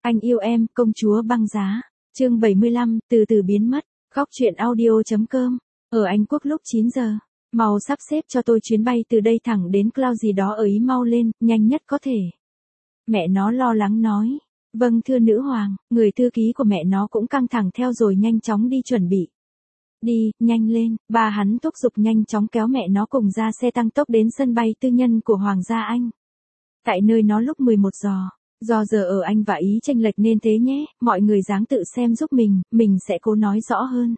Anh yêu em, công chúa băng giá. Chương 75, từ từ biến mất. Góc truyện audio.com. Ở Anh Quốc lúc 9 giờ. Mau sắp xếp cho tôi chuyến bay từ đây thẳng đến Cloud gì đó ở Ý mau lên, nhanh nhất có thể. Mẹ nó lo lắng nói. Vâng thưa nữ hoàng, người thư ký của mẹ nó cũng căng thẳng theo rồi nhanh chóng đi chuẩn bị. Đi, nhanh lên, bà hắn thúc giục nhanh chóng kéo mẹ nó cùng ra xe tăng tốc đến sân bay tư nhân của Hoàng gia Anh. Tại nơi nó lúc 11 giờ. Do giờ ở Anh và Ý chênh lệch nên thế nhé, mọi người dáng tự xem giúp mình sẽ cố nói rõ hơn.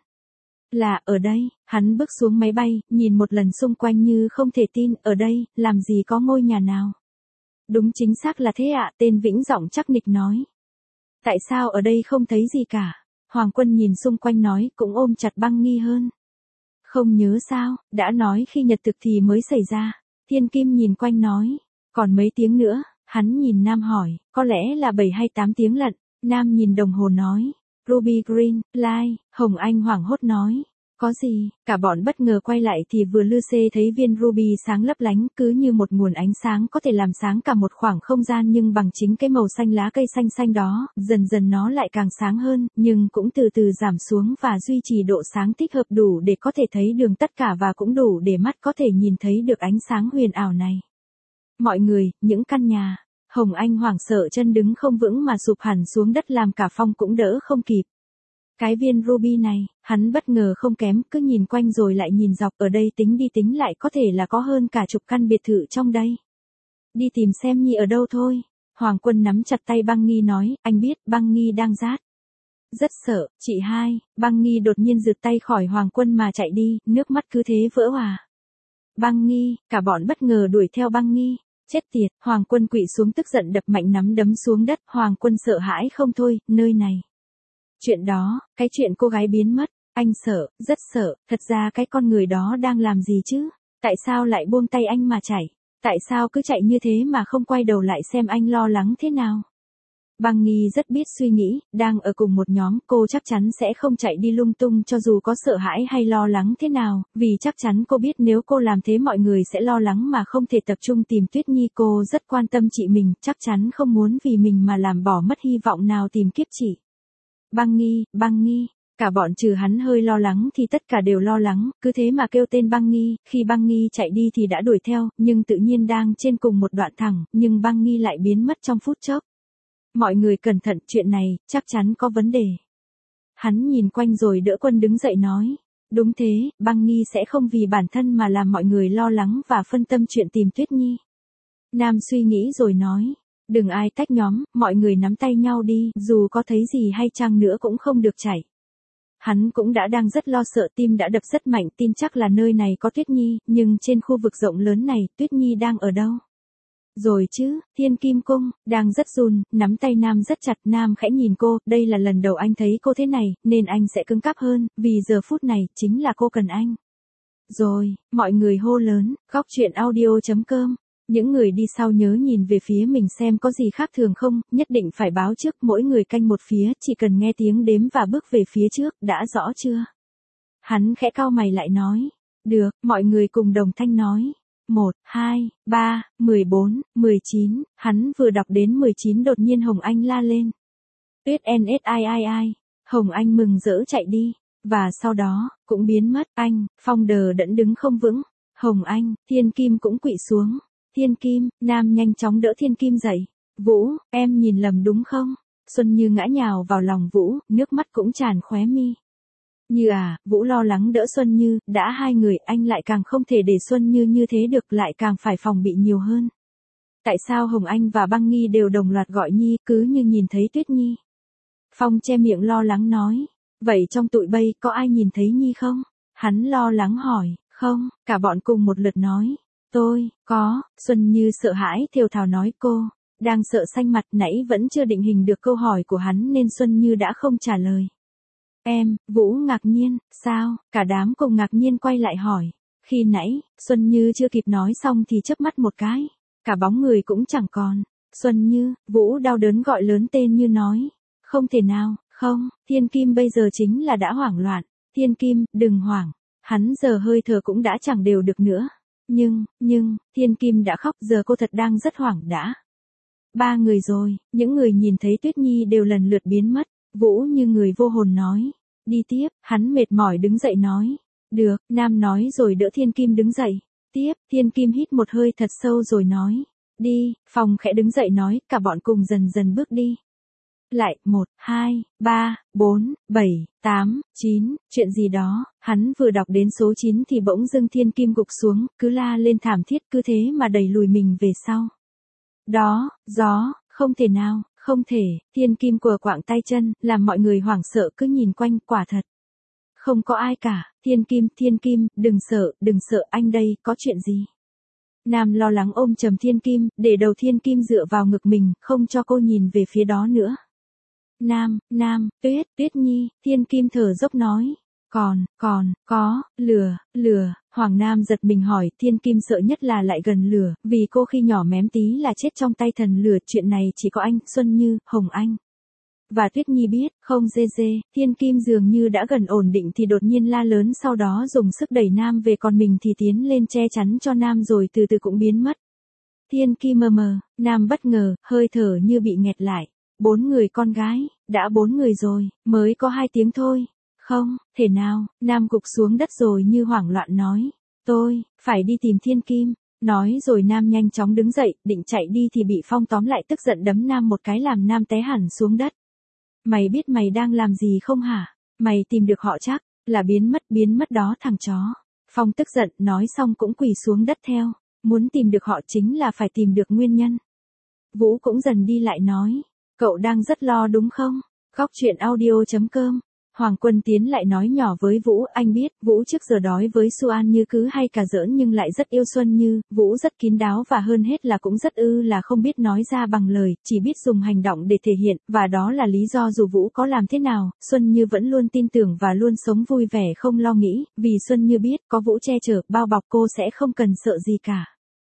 Là, ở đây, hắn bước xuống máy bay, nhìn một lần xung quanh như không thể tin, ở đây, làm gì có ngôi nhà nào. Đúng chính xác là thế ạ, tên Vĩnh giọng chắc nịch nói. Tại sao ở đây không thấy gì cả? Hoàng Quân nhìn xung quanh nói, cũng ôm chặt Băng Nghi hơn. Không nhớ sao, đã nói khi nhật thực thì mới xảy ra. Thiên Kim nhìn quanh nói, còn mấy tiếng nữa. Hắn nhìn Nam hỏi, có lẽ là 7 hay 8 tiếng lận. Nam nhìn đồng hồ nói, Ruby Green, Light. Hồng Anh hoảng hốt nói, có gì? Cả bọn bất ngờ quay lại thì vừa lư xê thấy viên ruby sáng lấp lánh, cứ như một nguồn ánh sáng có thể làm sáng cả một khoảng không gian, nhưng bằng chính cái màu xanh lá cây xanh xanh đó, dần dần nó lại càng sáng hơn, nhưng cũng từ từ giảm xuống và duy trì độ sáng thích hợp đủ để có thể thấy đường tất cả và cũng đủ để mắt có thể nhìn thấy được ánh sáng huyền ảo này. Mọi người, những căn nhà. Hồng Anh hoảng sợ chân đứng không vững mà sụp hẳn xuống đất làm cả Phong cũng đỡ không kịp. Cái viên ruby này, hắn bất ngờ không kém, cứ nhìn quanh rồi lại nhìn dọc, ở đây tính đi tính lại có thể là có hơn cả chục căn biệt thự trong đây. Đi tìm xem Nhi ở đâu thôi. Hoàng Quân nắm chặt tay Băng Nghi nói, anh biết Băng Nghi đang rát. Rất sợ, chị hai. Băng Nghi đột nhiên giật tay khỏi Hoàng Quân mà chạy đi, nước mắt cứ thế vỡ hòa. Băng Nghi, cả bọn bất ngờ đuổi theo Băng Nghi. Chết tiệt, Hoàng Quân quỵ xuống tức giận đập mạnh nắm đấm xuống đất, Hoàng Quân sợ hãi không thôi, nơi này. Chuyện đó, cái chuyện cô gái biến mất, anh sợ, rất sợ, thật ra cái con người đó đang làm gì chứ? Tại sao lại buông tay anh mà chạy? Tại sao cứ chạy như thế mà không quay đầu lại xem anh lo lắng thế nào? Băng Nghi rất biết suy nghĩ, đang ở cùng một nhóm, cô chắc chắn sẽ không chạy đi lung tung cho dù có sợ hãi hay lo lắng thế nào, vì chắc chắn cô biết nếu cô làm thế mọi người sẽ lo lắng mà không thể tập trung tìm Tuyết Nhi. Cô rất quan tâm chị mình, chắc chắn không muốn vì mình mà làm bỏ mất hy vọng nào tìm kiếp chị. Băng Nghi, cả bọn trừ hắn hơi lo lắng thì tất cả đều lo lắng, cứ thế mà kêu tên Băng Nghi, khi Băng Nghi chạy đi thì đã đuổi theo, nhưng tự nhiên đang trên cùng một đoạn thẳng, nhưng Băng Nghi lại biến mất trong phút chốc. Mọi người cẩn thận, chuyện này, chắc chắn có vấn đề. Hắn nhìn quanh rồi đỡ Quân đứng dậy nói. Đúng thế, Băng Nghi sẽ không vì bản thân mà làm mọi người lo lắng và phân tâm chuyện tìm Tuyết Nhi. Nam suy nghĩ rồi nói. Đừng ai tách nhóm, mọi người nắm tay nhau đi, dù có thấy gì hay chăng nữa cũng không được chạy. Hắn cũng đang rất lo sợ, tim đã đập rất mạnh, tin chắc là nơi này có Tuyết Nhi, nhưng trên khu vực rộng lớn này, Tuyết Nhi đang ở đâu? Rồi chứ, Thiên Kim Cung, đang rất run, nắm tay Nam rất chặt. Nam khẽ nhìn cô, đây là lần đầu anh thấy cô thế này, nên anh sẽ cứng cáp hơn, vì giờ phút này, chính là cô cần anh. Rồi, mọi người hô lớn, góc truyện audio.com. Những người đi sau nhớ nhìn về phía mình xem có gì khác thường không, nhất định phải báo trước, mỗi người canh một phía, chỉ cần nghe tiếng đếm và bước về phía trước, đã rõ chưa? Hắn khẽ cau mày lại nói. Được, mọi người cùng đồng thanh nói. 1, 2, 3, 14, 19, hắn vừa đọc đến 19 đột nhiên Hồng Anh la lên. Tuyết NSIII, Hồng Anh mừng rỡ chạy đi, và sau đó, cũng biến mất. Anh, Phong đờ đẫn đứng không vững, Hồng Anh, Thiên Kim cũng quỵ xuống. Thiên Kim, Nam nhanh chóng đỡ Thiên Kim dậy. Vũ, em nhìn lầm đúng không? Xuân Như ngã nhào vào lòng Vũ, nước mắt cũng tràn khóe mi. Như à, Vũ lo lắng đỡ Xuân Như, đã hai người anh lại càng không thể để Xuân Như như thế được, lại càng phải phòng bị nhiều hơn. Tại sao Hồng Anh và Băng Nghi đều đồng loạt gọi Nhi, cứ như nhìn thấy Tuyết Nhi? Phong che miệng lo lắng nói, vậy trong tụi bay có ai nhìn thấy Nhi không? Hắn lo lắng hỏi, không, cả bọn cùng một lượt nói, tôi, có. Xuân Như sợ hãi thều thào nói, cô, đang sợ xanh mặt, nãy vẫn chưa định hình được câu hỏi của hắn nên Xuân Như đã không trả lời. Em, Vũ ngạc nhiên, sao? Cả đám cùng ngạc nhiên quay lại hỏi. Khi nãy, Xuân Như chưa kịp nói xong thì chớp mắt một cái. Cả bóng người cũng chẳng còn. Xuân Như, Vũ đau đớn gọi lớn tên Như nói. Không thể nào, không, Thiên Kim bây giờ chính là đã hoảng loạn. Thiên Kim, đừng hoảng. Hắn giờ hơi thở cũng đã chẳng đều được nữa. Nhưng, Thiên Kim đã khóc, giờ cô thật đang rất hoảng đã. Ba người rồi, những người nhìn thấy Tuyết Nhi đều lần lượt biến mất. Vũ như người vô hồn nói. Đi tiếp, hắn mệt mỏi đứng dậy nói. Được, Nam nói rồi đỡ Thiên Kim đứng dậy. Tiếp, Thiên Kim hít một hơi thật sâu rồi nói. Đi, Phong khẽ đứng dậy nói, cả bọn cùng dần dần bước đi. Lại, 1, 2, 3, 4, 7, 8, 9, chuyện gì đó, hắn vừa đọc đến số 9 thì bỗng dưng Thiên Kim gục xuống, cứ la lên thảm thiết cứ thế mà đẩy lùi mình về sau. Đó, gió, không thể nào, không thể, Thiên Kim quờ quạng tay chân, làm mọi người hoảng sợ cứ nhìn quanh, quả thật. Không có ai cả, Thiên Kim, đừng sợ, anh đây, có chuyện gì? Nam lo lắng ôm chầm Thiên Kim, để đầu Thiên Kim dựa vào ngực mình, không cho cô nhìn về phía đó nữa. Nam, Tuyết Nhi, Thiên Kim thở dốc nói. Có, lửa, Hoàng Nam giật mình hỏi, Thiên Kim sợ nhất là lại gần lửa, vì cô khi nhỏ mém tí là chết trong tay thần lửa, chuyện này chỉ có anh, Xuân Như, Hồng Anh. Và Tuyết Nhi biết, không Thiên Kim dường như đã gần ổn định thì đột nhiên la lớn, sau đó dùng sức đẩy Nam về, còn mình thì tiến lên che chắn cho Nam rồi từ từ cũng biến mất. Thiên Kim mờ, Nam bất ngờ, hơi thở như bị nghẹt lại. 4 người con gái, đã 4 người rồi, mới có 2 tiếng thôi. Không, thể nào, Nam gục xuống đất rồi như hoảng loạn nói. Tôi, phải đi tìm Thiên Kim. Nói rồi Nam nhanh chóng đứng dậy, định chạy đi thì bị Phong tóm lại tức giận đấm Nam một cái làm Nam té hẳn xuống đất. Mày biết mày đang làm gì không hả? Mày tìm được họ chắc, là biến mất đó thằng chó. Phong tức giận, nói xong cũng quỳ xuống đất theo. Muốn tìm được họ chính là phải tìm được nguyên nhân. Vũ cũng dần đi lại nói. Cậu đang rất lo đúng không? Góc truyện audio.com. Hoàng Quân tiến lại nói nhỏ với Vũ, anh biết, Vũ trước giờ đói với Xuan Như cứ hay cà giỡn nhưng lại rất yêu Xuân Như, Vũ rất kín đáo và hơn hết là cũng rất là không biết nói ra bằng lời, chỉ biết dùng hành động để thể hiện, và đó là lý do dù Vũ có làm thế nào, Xuân Như vẫn luôn tin tưởng và luôn sống vui vẻ không lo nghĩ, vì Xuân Như biết, có Vũ che chở, bao bọc cô sẽ không cần sợ gì cả.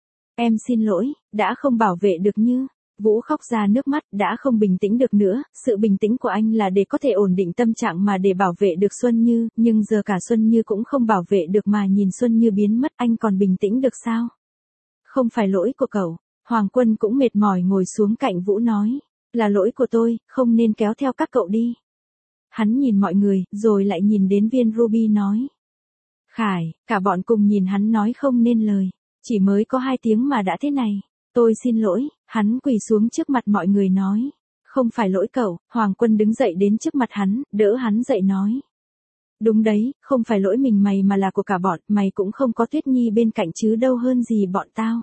Em xin lỗi, đã không bảo vệ được Như. Vũ khóc ra nước mắt, đã không bình tĩnh được nữa, sự bình tĩnh của anh là để có thể ổn định tâm trạng mà để bảo vệ được Xuân Như, nhưng giờ cả Xuân Như cũng không bảo vệ được mà nhìn Xuân Như biến mất, anh còn bình tĩnh được sao? Không phải lỗi của cậu. Hoàng Quân cũng mệt mỏi ngồi xuống cạnh Vũ nói, là lỗi của tôi, không nên kéo theo các cậu đi. Hắn nhìn mọi người, rồi lại nhìn đến viên Ruby nói. Khải, cả bọn cùng nhìn hắn nói không nên lời, chỉ mới có 2 tiếng mà đã thế này. Tôi xin lỗi, hắn quỳ xuống trước mặt mọi người nói. Không phải lỗi cậu, Hoàng Quân đứng dậy đến trước mặt hắn, đỡ hắn dậy nói. Đúng đấy, không phải lỗi mình mày mà là của cả bọn, mày cũng không có Tuyết Nhi bên cạnh chứ đâu hơn gì bọn tao.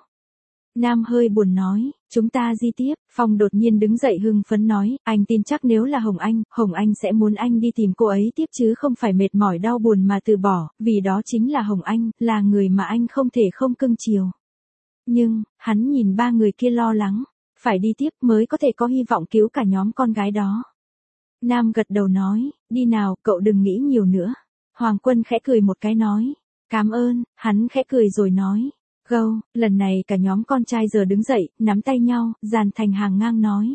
Nam hơi buồn nói, chúng ta đi tiếp, Phong đột nhiên đứng dậy hưng phấn nói, anh tin chắc nếu là Hồng Anh sẽ muốn anh đi tìm cô ấy tiếp chứ không phải mệt mỏi đau buồn mà từ bỏ, vì đó chính là Hồng Anh, là người mà anh không thể không cưng chiều. Nhưng, hắn nhìn 3 người kia lo lắng, phải đi tiếp mới có thể có hy vọng cứu cả nhóm con gái đó. Nam gật đầu nói, đi nào, cậu đừng nghĩ nhiều nữa. Hoàng Quân khẽ cười một cái nói, cảm ơn, hắn khẽ cười rồi nói, lần này cả nhóm con trai giờ đứng dậy, nắm tay nhau, dàn thành hàng ngang nói.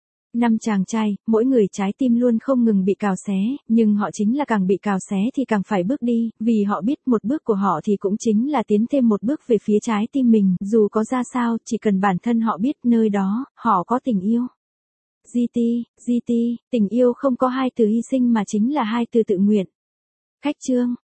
5 chàng trai, mỗi người trái tim luôn không ngừng bị cào xé, nhưng họ chính là càng bị cào xé thì càng phải bước đi, vì họ biết một bước của họ thì cũng chính là tiến thêm một bước về phía trái tim mình, dù có ra sao, chỉ cần bản thân họ biết nơi đó, họ có tình yêu. GT, tình yêu không có 2 từ hy sinh mà chính là 2 từ tự nguyện. Khách chương.